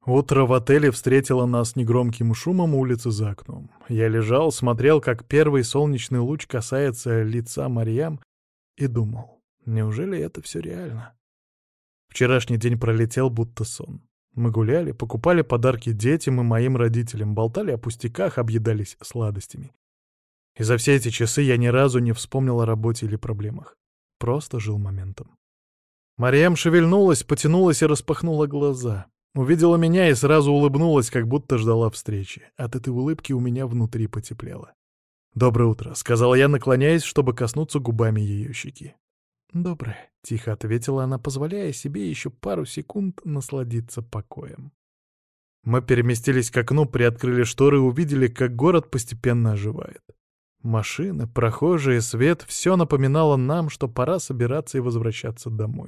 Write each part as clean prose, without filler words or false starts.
Утро в отеле встретило нас негромким шумом улицы за окном. Я лежал, смотрел, как первый солнечный луч касается лица Марьям, и думал, неужели это все реально? Вчерашний день пролетел будто сон. Мы гуляли, покупали подарки детям и моим родителям, болтали о пустяках, объедались сладостями. И за все эти часы я ни разу не вспомнил о работе или проблемах. Просто жил моментом. Марьям шевельнулась, потянулась и распахнула глаза. Увидела меня и сразу улыбнулась, как будто ждала встречи. От этой улыбки у меня внутри потеплело. «Доброе утро», — сказал я, наклоняясь, чтобы коснуться губами ее щеки. «Доброе», — тихо ответила она, позволяя себе еще пару секунд насладиться покоем. Мы переместились к окну, приоткрыли шторы и увидели, как город постепенно оживает. Машины, прохожие, свет — все напоминало нам, что пора собираться и возвращаться домой.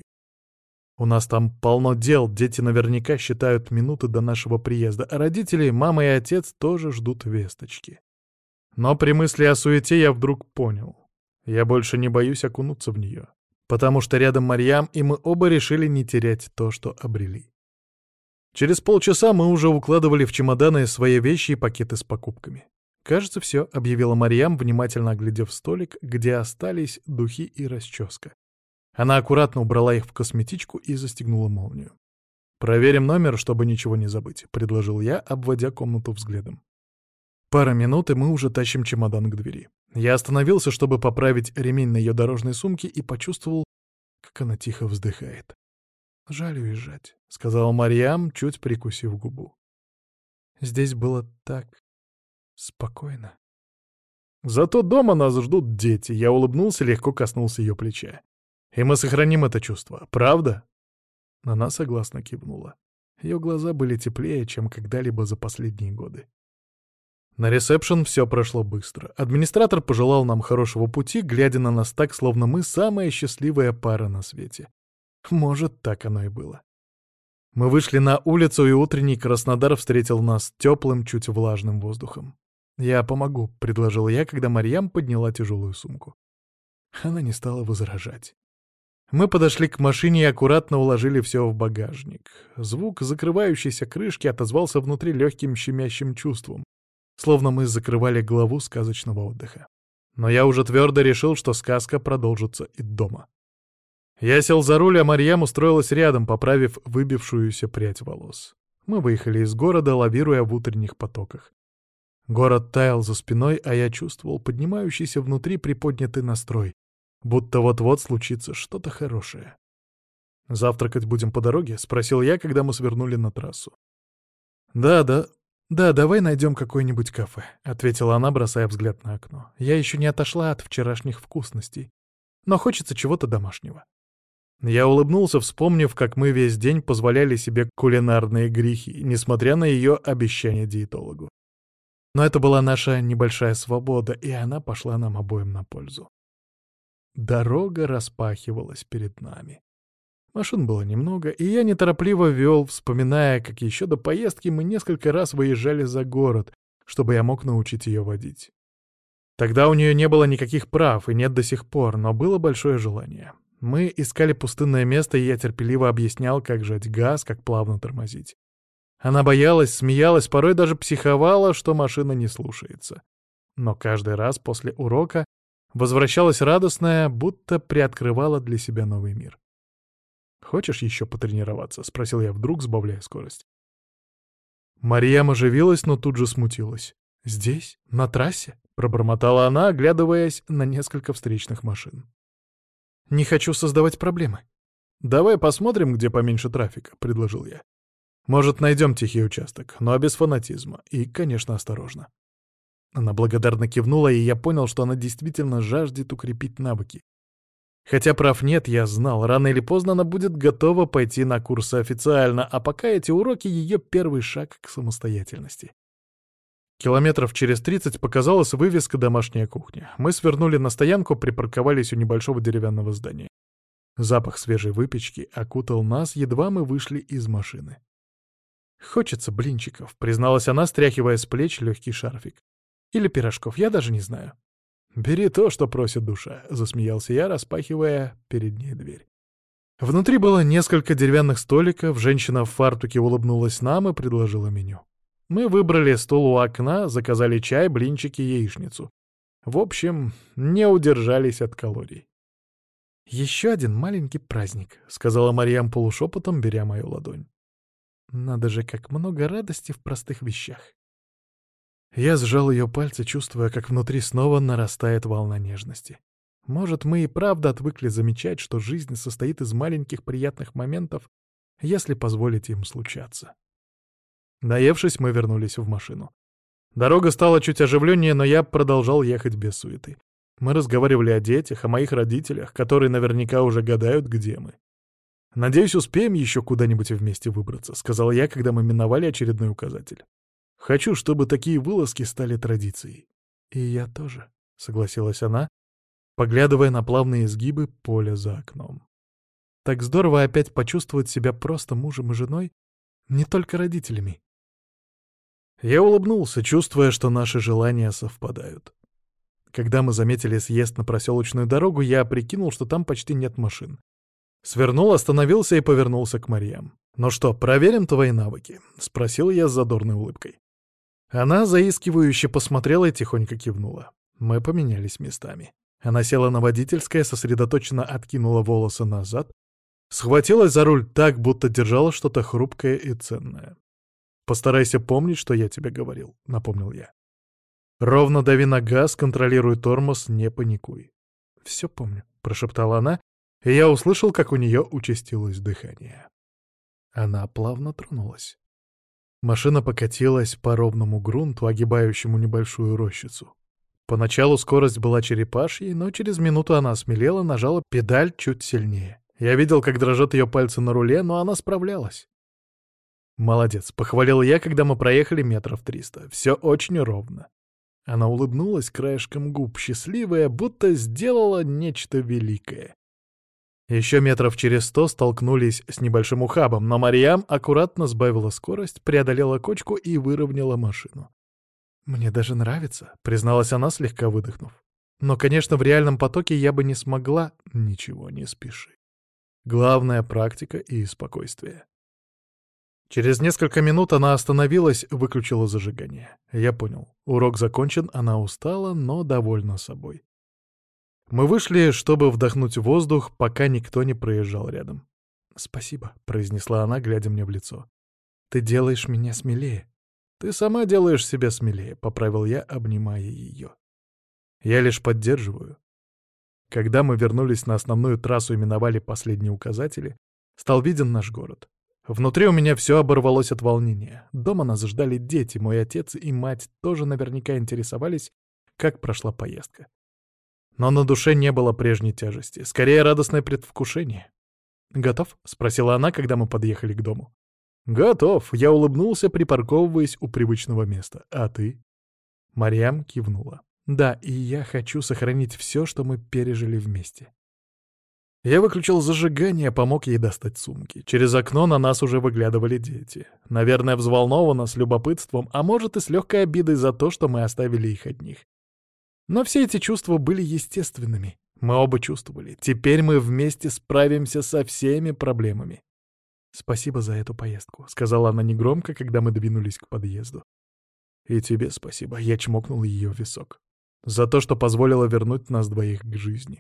У нас там полно дел, дети наверняка считают минуты до нашего приезда, а родители, мама и отец тоже ждут весточки. Но при мысли о суете я вдруг понял. Я больше не боюсь окунуться в нее, потому что рядом Марьям, и мы оба решили не терять то, что обрели. Через полчаса мы уже укладывали в чемоданы свои вещи и пакеты с покупками. «Кажется, все», — объявила Марьям, внимательно оглядев столик, где остались духи и расческа. Она аккуратно убрала их в косметичку и застегнула молнию. «Проверим номер, чтобы ничего не забыть», — предложил я, обводя комнату взглядом. Пара минут, и мы уже тащим чемодан к двери. Я остановился, чтобы поправить ремень на ее дорожной сумке, и почувствовал, как она тихо вздыхает. «Жаль уезжать», — сказала Марьям, чуть прикусив губу. «Здесь было так спокойно». «Зато дома нас ждут дети», — я улыбнулся, легко коснулся ее плеча. «И мы сохраним это чувство, правда?» Она согласно кивнула. Ее глаза были теплее, чем когда-либо за последние годы. На ресепшн все прошло быстро. Администратор пожелал нам хорошего пути, глядя на нас так, словно мы самая счастливая пара на свете. Может, так оно и было. Мы вышли на улицу, и утренний Краснодар встретил нас теплым, чуть влажным воздухом. «Я помогу», — предложил я, когда Марьям подняла тяжелую сумку. Она не стала возражать. Мы подошли к машине и аккуратно уложили все в багажник. Звук закрывающейся крышки отозвался внутри легким щемящим чувством, словно мы закрывали главу сказочного отдыха. Но я уже твердо решил, что сказка продолжится и дома. Я сел за руль, а Марьям устроилась рядом, поправив выбившуюся прядь волос. Мы выехали из города, лавируя в утренних потоках. Город таял за спиной, а я чувствовал поднимающийся внутри приподнятый настрой, будто вот-вот случится что-то хорошее. «Завтракать будем по дороге?» — спросил я, когда мы свернули на трассу. «Да, давай найдем какое-нибудь кафе», — ответила она, бросая взгляд на окно. «Я еще не отошла от вчерашних вкусностей, но хочется чего-то домашнего». Я улыбнулся, вспомнив, как мы весь день позволяли себе кулинарные грехи, несмотря на ее обещание диетологу. Но это была наша небольшая свобода, и она пошла нам обоим на пользу. Дорога распахивалась перед нами. Машин было немного, и я неторопливо вел, вспоминая, как еще до поездки мы несколько раз выезжали за город, чтобы я мог научить ее водить. Тогда у нее не было никаких прав, и нет до сих пор, но было большое желание. Мы искали пустынное место, и я терпеливо объяснял, как жать газ, как плавно тормозить. Она боялась, смеялась, порой даже психовала, что машина не слушается. Но каждый раз после урока возвращалась радостная, будто приоткрывала для себя новый мир. «Хочешь еще потренироваться?» — спросил я вдруг, сбавляя скорость. Марьям оживилась, но тут же смутилась. «Здесь? На трассе?» — пробормотала она, оглядываясь на несколько встречных машин. «Не хочу создавать проблемы». «Давай посмотрим, где поменьше трафика», — предложил я. «Может, найдем тихий участок, но без фанатизма. И, конечно, осторожно». Она благодарно кивнула, и я понял, что она действительно жаждет укрепить навыки. Хотя прав нет, я знал, рано или поздно она будет готова пойти на курсы официально, а пока эти уроки — ее первый шаг к самостоятельности. Километров через 30 показалась вывеска «Домашняя кухня». Мы свернули на стоянку, припарковались у небольшого деревянного здания. Запах свежей выпечки окутал нас, едва мы вышли из машины. «Хочется блинчиков», — призналась она, стряхивая с плеч легкий шарфик. «Или пирожков, я даже не знаю». «Бери то, что просит душа», — засмеялся я, распахивая перед ней дверь. Внутри было несколько деревянных столиков, женщина в фартуке улыбнулась нам и предложила меню. Мы выбрали стол у окна, заказали чай, блинчики, яичницу. В общем, не удержались от калорий. «Еще один маленький праздник», — сказала Марьям полушепотом, беря мою ладонь. «Надо же, как много радости в простых вещах». Я сжал ее пальцы, чувствуя, как внутри снова нарастает волна нежности. Может, мы и правда отвыкли замечать, что жизнь состоит из маленьких приятных моментов, если позволить им случаться. Наевшись, мы вернулись в машину. Дорога стала чуть оживленнее, но я продолжал ехать без суеты. Мы разговаривали о детях, о моих родителях, которые наверняка уже гадают, где мы. «Надеюсь, успеем еще куда-нибудь вместе выбраться», — сказал я, когда мы миновали очередной указатель. «Хочу, чтобы такие вылазки стали традицией». «И я тоже», — согласилась она, поглядывая на плавные изгибы поля за окном. «Так здорово опять почувствовать себя просто мужем и женой, не только родителями». Я улыбнулся, чувствуя, что наши желания совпадают. Когда мы заметили съезд на проселочную дорогу, я прикинул, что там почти нет машин. Свернул, остановился и повернулся к Марьям. «Ну что, проверим твои навыки?» — спросил я с задорной улыбкой. Она заискивающе посмотрела и тихонько кивнула. Мы поменялись местами. Она села на водительское, сосредоточенно откинула волосы назад, схватилась за руль так, будто держала что-то хрупкое и ценное. «Постарайся помнить, что я тебе говорил», — напомнил я. «Ровно дави на газ, контролируй тормоз, не паникуй». «Все помню», — прошептала она, и я услышал, как у нее участилось дыхание. Она плавно тронулась. Машина покатилась по ровному грунту, огибающему небольшую рощицу. Поначалу скорость была черепашьей, но через минуту она осмелела, нажала педаль чуть сильнее. Я видел, как дрожат ее пальцы на руле, но она справлялась. «Молодец», — похвалил я, когда мы проехали метров 300. «Все очень ровно». Она улыбнулась краешком губ, счастливая, будто сделала нечто великое. Еще метров через 100 столкнулись с небольшим ухабом, но Марьям аккуратно сбавила скорость, преодолела кочку и выровняла машину. «Мне даже нравится», — призналась она, слегка выдохнув. «Но, конечно, в реальном потоке я бы не смогла. Ничего, не спеши. Главное — практика и спокойствие». Через несколько минут она остановилась, выключила зажигание. Я понял. Урок закончен, она устала, но довольна собой. Мы вышли, чтобы вдохнуть воздух, пока никто не проезжал рядом. «Спасибо», — произнесла она, глядя мне в лицо. «Ты делаешь меня смелее». «Ты сама делаешь себя смелее», — поправил я, обнимая ее. «Я лишь поддерживаю». Когда мы вернулись на основную трассу и миновали последние указатели, стал виден наш город. Внутри у меня все оборвалось от волнения. Дома нас ждали дети, мой отец и мать тоже наверняка интересовались, как прошла поездка. Но на душе не было прежней тяжести, скорее радостное предвкушение. «Готов?» — спросила она, когда мы подъехали к дому. «Готов!» — я улыбнулся, припарковываясь у привычного места. «А ты?» Марьям кивнула. «Да, и я хочу сохранить все, что мы пережили вместе». Я выключил зажигание, помог ей достать сумки. Через окно на нас уже выглядывали дети. Наверное, взволнованно, с любопытством, а может и с легкой обидой за то, что мы оставили их одних. Но все эти чувства были естественными. Мы оба чувствовали. Теперь мы вместе справимся со всеми проблемами. «Спасибо за эту поездку», — сказала она негромко, когда мы двинулись к подъезду. «И тебе спасибо», — я чмокнул ее в висок. «За то, что позволила вернуть нас двоих к жизни».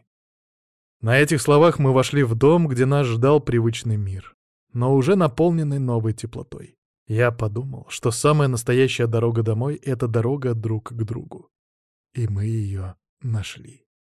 На этих словах мы вошли в дом, где нас ждал привычный мир, но уже наполненный новой теплотой. Я подумал, что самая настоящая дорога домой — это дорога друг к другу. И мы ее нашли.